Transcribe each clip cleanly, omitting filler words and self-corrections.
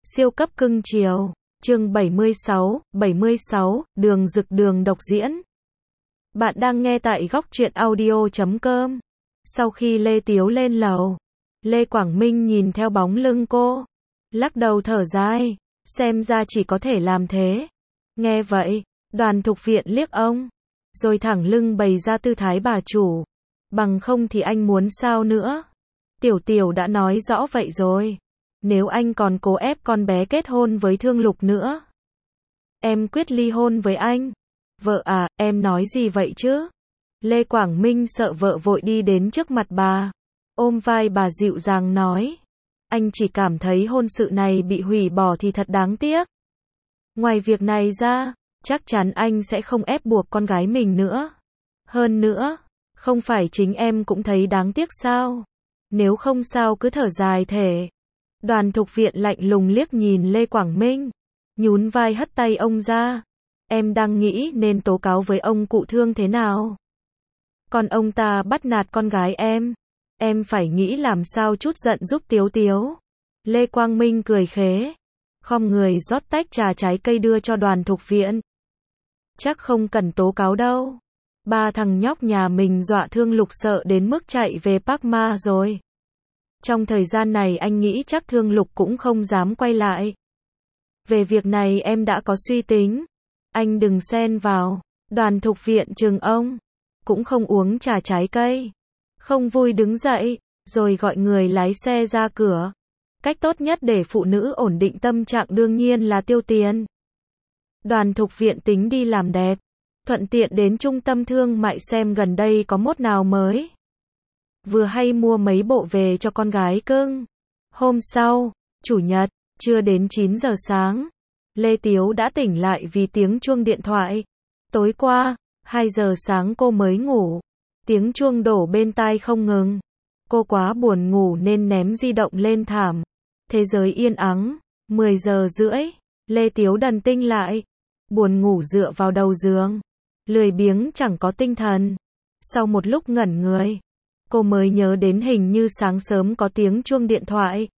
Siêu cấp cưng chiều. Chương 76, Đường Dực Đường độc diễn. Bạn đang nghe tại góc truyện audio.com. Sau khi Lê Tiếu lên lầu, Lê Quảng Minh nhìn theo bóng lưng cô, lắc đầu thở dài, xem ra chỉ có thể làm thế. Nghe vậy, Đoàn Thục Viện liếc ông, rồi thẳng lưng bày ra tư thái bà chủ. Bằng không thì anh muốn sao nữa? Tiểu Tiểu đã nói rõ vậy rồi. Nếu anh còn cố ép con bé kết hôn với Thương Lục nữa, em quyết ly hôn với anh. Vợ à, em nói gì vậy chứ? Lê Quảng Minh sợ vợ vội đi đến trước mặt bà, ôm vai bà dịu dàng nói. Anh chỉ cảm thấy hôn sự này bị hủy bỏ thì thật đáng tiếc. Ngoài việc này ra, chắc chắn anh sẽ không ép buộc con gái mình nữa. Hơn nữa, không phải chính em cũng thấy đáng tiếc sao? Nếu không sao cứ thở dài thể. Đoàn Thục Viện lạnh lùng liếc nhìn Lê Quảng Minh, nhún vai hất tay ông ra. Em đang nghĩ nên tố cáo với ông cụ Thương thế nào? Còn ông ta bắt nạt con gái em phải nghĩ làm sao chút giận giúp Tiếu Tiếu. Lê Quang Minh cười khế, khom người rót tách trà trái cây đưa cho Đoàn Thục Viện. Chắc không cần tố cáo đâu. Ba thằng nhóc nhà mình dọa Thương Lục sợ đến mức chạy về Park Ma rồi. Trong thời gian này anh nghĩ chắc Thương Lục cũng không dám quay lại. Về việc này em đã có suy tính. Anh đừng xen vào. Đoàn Thục Viện trừng ông, cũng không uống trà trái cây. Không vui đứng dậy, rồi gọi người lái xe ra cửa. Cách tốt nhất để phụ nữ ổn định tâm trạng đương nhiên là tiêu tiền. Đoàn Thục Viện tính đi làm đẹp, thuận tiện đến trung tâm thương mại xem gần đây có mốt nào mới. Vừa hay mua mấy bộ về cho con gái cưng. Hôm sau, Chủ nhật, chưa đến 9 giờ sáng, Lê Tiếu đã tỉnh lại vì tiếng chuông điện thoại. Tối qua, 2 giờ sáng cô mới ngủ. Tiếng chuông đổ bên tai không ngừng. Cô quá buồn ngủ nên ném di động lên thảm. Thế giới yên ắng. 10 giờ rưỡi, Lê Tiếu đần tinh lại. Buồn ngủ dựa vào đầu giường, lười biếng chẳng có tinh thần. Sau một lúc ngẩn người, cô mới nhớ đến hình như sáng sớm có tiếng chuông điện thoại.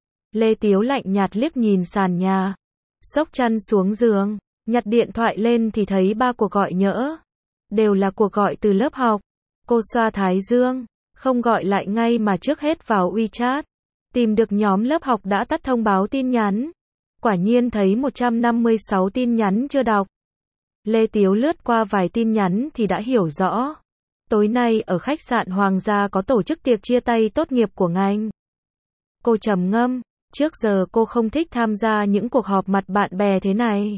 Lê Tiếu lạnh nhạt liếc nhìn sàn nhà, xốc chăn xuống giường, nhặt điện thoại lên thì thấy 3 cuộc gọi nhỡ. Đều là cuộc gọi từ lớp học. Cô xoa thái dương, không gọi lại ngay mà trước hết vào WeChat. Tìm được nhóm lớp học đã tắt thông báo tin nhắn. Quả nhiên thấy 156 tin nhắn chưa đọc. Lê Tiếu lướt qua vài tin nhắn thì đã hiểu rõ. Tối nay ở khách sạn Hoàng gia có tổ chức tiệc chia tay tốt nghiệp của ngành. Cô trầm ngâm, trước giờ cô không thích tham gia những cuộc họp mặt bạn bè thế này.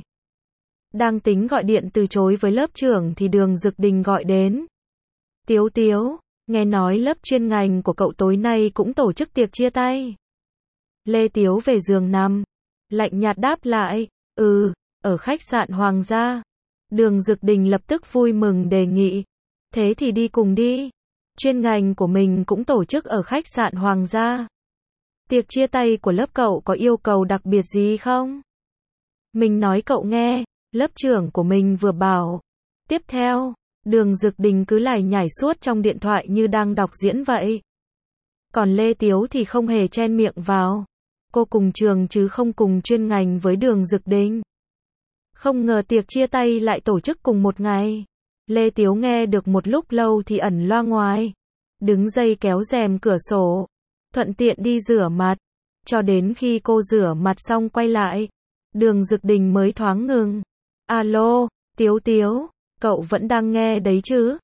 Đang tính gọi điện từ chối với lớp trưởng thì Đường Dực Đình gọi đến. Tiếu Tiếu, nghe nói lớp chuyên ngành của cậu tối nay cũng tổ chức tiệc chia tay. Lê Tiếu về giường nằm, lạnh nhạt đáp lại, ở khách sạn Hoàng gia. Đường Dực Đình lập tức vui mừng đề nghị, thế thì đi cùng đi. Chuyên ngành của mình cũng tổ chức ở khách sạn Hoàng gia. Tiệc chia tay của lớp cậu có yêu cầu đặc biệt gì không? Mình nói cậu nghe, lớp trưởng của mình vừa bảo. Tiếp theo, Đường Dực Đình cứ lải nhải suốt trong điện thoại như đang đọc diễn vậy. Còn Lê Tiếu thì không hề chen miệng vào. Cô cùng trường chứ không cùng chuyên ngành với Đường Dực Đình. Không ngờ tiệc chia tay lại tổ chức cùng một ngày. Lê Tiếu nghe được một lúc lâu thì ẩn loa ngoài. Đứng dậy kéo rèm cửa sổ, thuận tiện đi rửa mặt. Cho đến khi cô rửa mặt xong quay lại, Đường Dực Đình mới thoáng ngừng. Alo, Tiếu Tiếu, cậu vẫn đang nghe đấy chứ?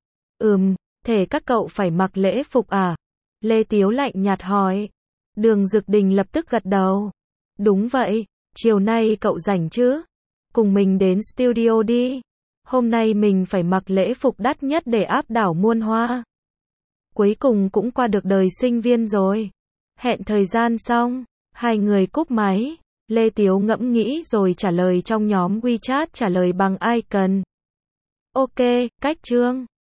Thế các cậu phải mặc lễ phục à? Lê Tiếu lạnh nhạt hỏi. Đường Dực Đình lập tức gật đầu. Đúng vậy, chiều nay cậu rảnh chứ? Cùng mình đến studio đi. Hôm nay mình phải mặc lễ phục đắt nhất để áp đảo muôn hoa. Cuối cùng cũng qua được đời sinh viên rồi. Hẹn thời gian xong, hai người cúp máy. Lê Tiếu ngẫm nghĩ rồi trả lời trong nhóm WeChat, trả lời bằng icon. Ok, cách chương.